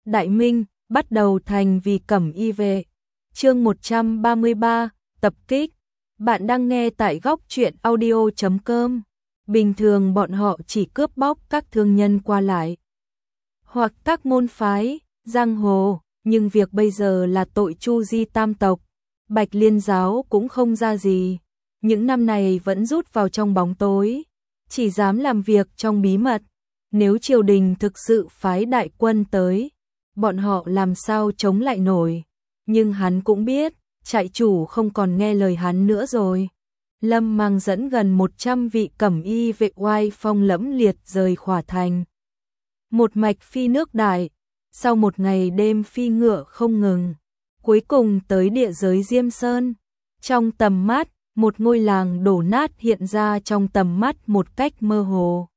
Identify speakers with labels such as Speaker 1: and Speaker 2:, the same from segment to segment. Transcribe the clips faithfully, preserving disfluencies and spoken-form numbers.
Speaker 1: Đại Minh, bắt đầu thành vì Cẩm Y vệ. Chương một trăm ba mươi ba, tập kích. Bạn đang nghe tại góc truyện audio chấm com. Bình thường bọn họ chỉ cướp bóc các thương nhân qua lại, hoặc các môn phái, giang hồ, nhưng việc bây giờ là tội chu di tam tộc. Bạch Liên giáo cũng không ra gì, những năm này vẫn rút vào trong bóng tối, chỉ dám làm việc trong bí mật. Nếu triều đình thực sự phái đại quân tới, bọn họ làm sao chống lại nổi. Nhưng hắn cũng biết, trại chủ không còn nghe lời hắn nữa rồi. Lâm Mang dẫn gần một trăm vị Cẩm Y vệ oai phong lẫm liệt rời Khỏa Thành. Một mạch phi nước Đại, sau một ngày đêm phi ngựa không ngừng, cuối cùng tới địa giới Diêm Sơn. Trong tầm mắt, một ngôi làng đổ nát hiện ra trong tầm mắt một cách mơ hồ.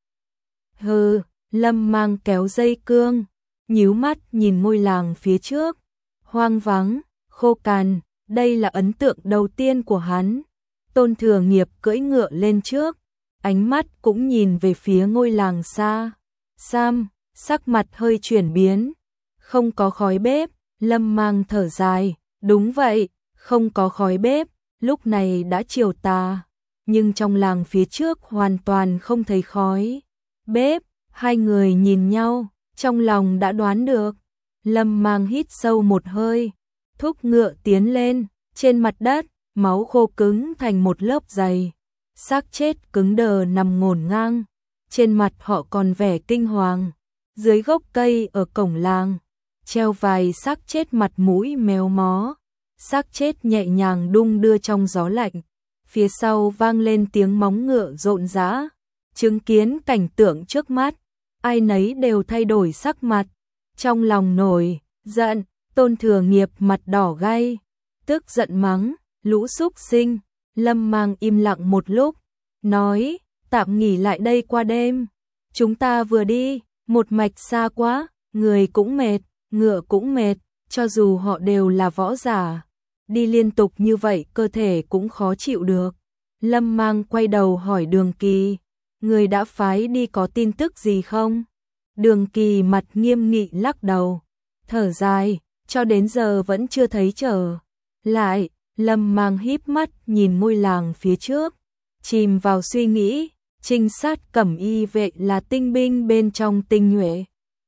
Speaker 1: Hừ, Lâm Mang kéo dây cương, nhíu mắt nhìn ngôi làng phía trước, hoang vắng, khô cằn, đây là ấn tượng đầu tiên của hắn. Tôn Thừa Nghiệp cưỡi ngựa lên trước, ánh mắt cũng nhìn về phía ngôi làng xa. Sam, sắc mặt hơi chuyển biến, không có khói bếp. Lâm Mang thở dài, đúng vậy, không có khói bếp, lúc này đã chiều tà, nhưng trong làng phía trước hoàn toàn không thấy khói bếp. Hai người nhìn nhau, trong lòng đã đoán được. Lâm Mang hít sâu một hơi, thúc ngựa tiến lên, trên mặt đất, máu khô cứng thành một lớp dày. Xác chết cứng đờ nằm ngổn ngang, trên mặt họ còn vẻ kinh hoàng. Dưới gốc cây ở cổng làng, treo vài xác chết mặt mũi méo mó. Xác chết nhẹ nhàng đung đưa trong gió lạnh, phía sau vang lên tiếng móng ngựa rộn rã. Chứng kiến cảnh tượng trước mắt, ai nấy đều thay đổi sắc mặt, trong lòng nổi giận. Tôn Thừa Nghiệp mặt đỏ gay, tức giận mắng, lũ súc sinh. Lâm Mang im lặng một lúc, nói, tạm nghỉ lại đây qua đêm. Chúng ta vừa đi, một mạch xa quá, người cũng mệt, ngựa cũng mệt, cho dù họ đều là võ giả, đi liên tục như vậy cơ thể cũng khó chịu được. Lâm Mang quay đầu hỏi Đường Kỳ, người đã phái đi có tin tức gì không? Đường Kỳ mặt nghiêm nghị lắc đầu, thở dài, cho đến giờ vẫn chưa thấy trở lại. Lâm Mang híp mắt nhìn ngôi làng phía trước, chìm vào suy nghĩ. Trinh sát Cẩm Y vệ là tinh binh bên trong tinh nhuệ,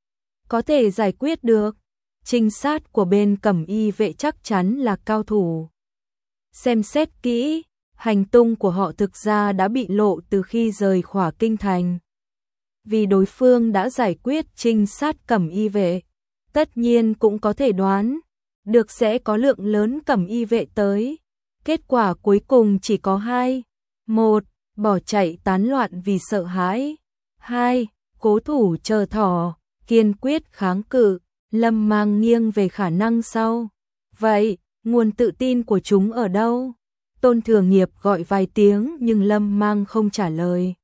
Speaker 1: có thể giải quyết được. Trinh sát của bên Cẩm Y vệ chắc chắn là cao thủ. Xem xét kỹ, hành tung của họ thực ra đã bị lộ từ khi rời Khỏa Kinh Thành. Vì đối phương đã giải quyết trinh sát Cẩm Y vệ, tất nhiên cũng có thể đoán được sẽ có lượng lớn Cẩm Y vệ tới. Kết quả cuối cùng chỉ có hai: một, bỏ chạy tán loạn vì sợ hãi; hai, cố thủ chờ thỏ, kiên quyết kháng cự. Lâm Mang nghiêng về khả năng sau. Vậy, nguồn tự tin của chúng ở đâu? Tôn Thừa Nghiệp gọi vài tiếng nhưng Lâm Mang không trả lời.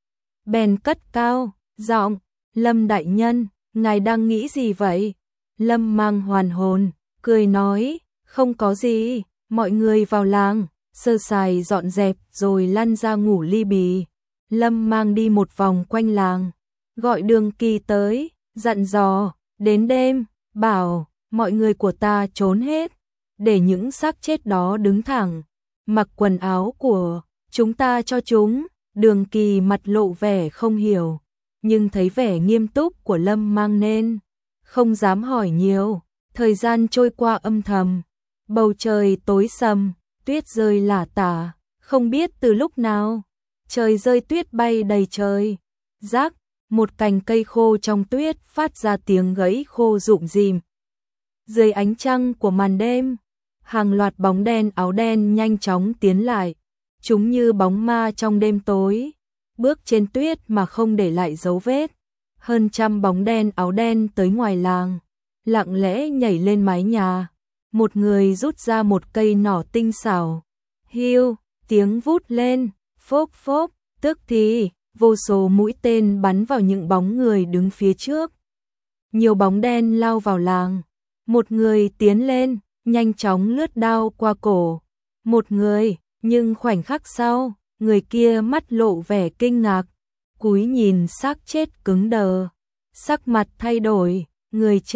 Speaker 1: Bèn cất cao giọng, Lâm đại nhân, ngài đang nghĩ gì vậy? Lâm Mang hoàn hồn, cười nói, không có gì, mọi người vào làng, sơ sài dọn dẹp rồi lăn ra ngủ ly bì. Lâm Mang đi một vòng quanh làng, gọi Đường Kỳ tới, dặn dò, đến đêm, bảo mọi người của ta trốn hết, để những xác chết đó đứng thẳng, mặc quần áo của chúng ta cho chúng. Đường Kỳ mặt lộ vẻ không hiểu, nhưng thấy vẻ nghiêm túc của Lâm Mang nên không dám hỏi nhiều. Thời gian trôi qua âm thầm, bầu trời tối sầm, tuyết rơi lả tả, không biết từ lúc nào, trời rơi tuyết bay đầy trời. Rác, một cành cây khô trong tuyết phát ra tiếng gãy khô rụng rìm. Dưới ánh trăng của màn đêm, hàng loạt bóng đen áo đen nhanh chóng tiến lại, chúng như bóng ma trong đêm tối, bước trên tuyết mà không để lại dấu vết. Hơn trăm bóng đen áo đen tới ngoài làng, lặng lẽ nhảy lên mái nhà. Một người rút ra một cây nỏ tinh xảo, hiu, tiếng vút lên, phốp phốp, tức thì vô số mũi tên bắn vào những bóng người đứng phía trước. Nhiều bóng đen lao vào làng, một người tiến lên, nhanh chóng lướt đao qua cổ một người, nhưng khoảnh khắc sau, người kia mắt lộ vẻ kinh ngạc, cúi nhìn xác chết cứng đờ, sắc mặt thay đổi. Người chết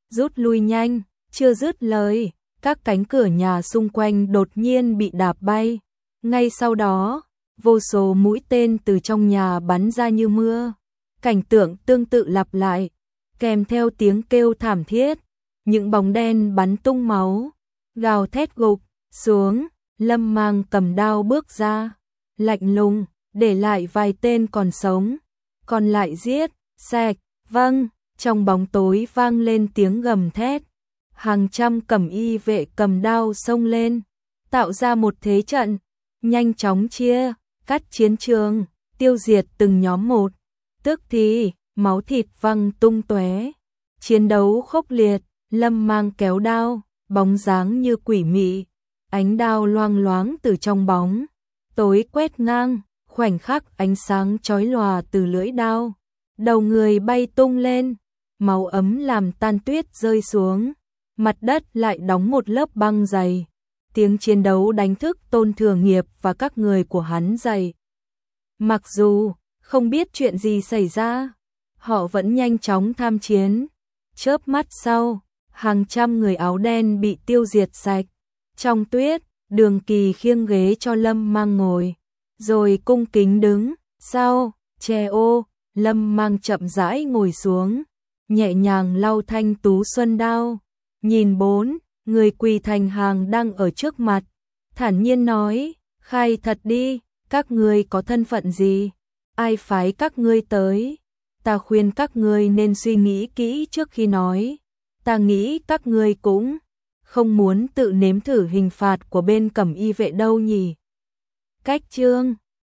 Speaker 1: rút lui nhanh, chưa dứt lời, các cánh cửa nhà xung quanh đột nhiên bị đạp bay. Ngay sau đó, vô số mũi tên từ trong nhà bắn ra như mưa. Cảnh tượng tương tự lặp lại, kèm theo tiếng kêu thảm thiết, những bóng đen bắn tung máu, gào thét gục xuống. Lâm Mang cầm đao bước ra, lạnh lùng, để lại vài tên còn sống, còn lại giết, sạch. Vâng, trong bóng tối vang lên tiếng gầm thét. Hàng trăm cẩm y vệ cầm đao xông lên, tạo ra một thế trận, nhanh chóng chia cắt chiến trường, tiêu diệt từng nhóm một. Tức thì, máu thịt văng tung tóe. Chiến đấu khốc liệt, Lâm Mang kéo đao, bóng dáng như quỷ mị, ánh đao loang loáng từ trong bóng tối quét ngang, khoảnh khắc ánh sáng chói lòa từ lưỡi đao, đầu người bay tung lên, máu ấm làm tan tuyết rơi xuống, mặt đất lại đóng một lớp băng dày. Tiếng chiến đấu đánh thức Tôn Thừa Nghiệp và các người của hắn dậy. Mặc dù không biết chuyện gì xảy ra, họ vẫn nhanh chóng tham chiến. Chớp mắt sau, hàng trăm người áo đen bị tiêu diệt sạch. Trong tuyết, Đường Kỳ khiêng ghế cho Lâm Mang ngồi, rồi cung kính đứng sau che ô. Lâm Mang chậm rãi ngồi xuống, nhẹ nhàng lau thanh tú xuân đao, nhìn bốn người quỳ thành hàng đang ở trước mặt, thản nhiên nói: khai thật đi, các ngươi có thân phận gì? Ai phái các ngươi tới? Ta khuyên các ngươi nên suy nghĩ kỹ trước khi nói. Ta nghĩ các ngươi cũng không muốn tự nếm thử hình phạt của bên cẩm y vệ đâu nhỉ? Cách chương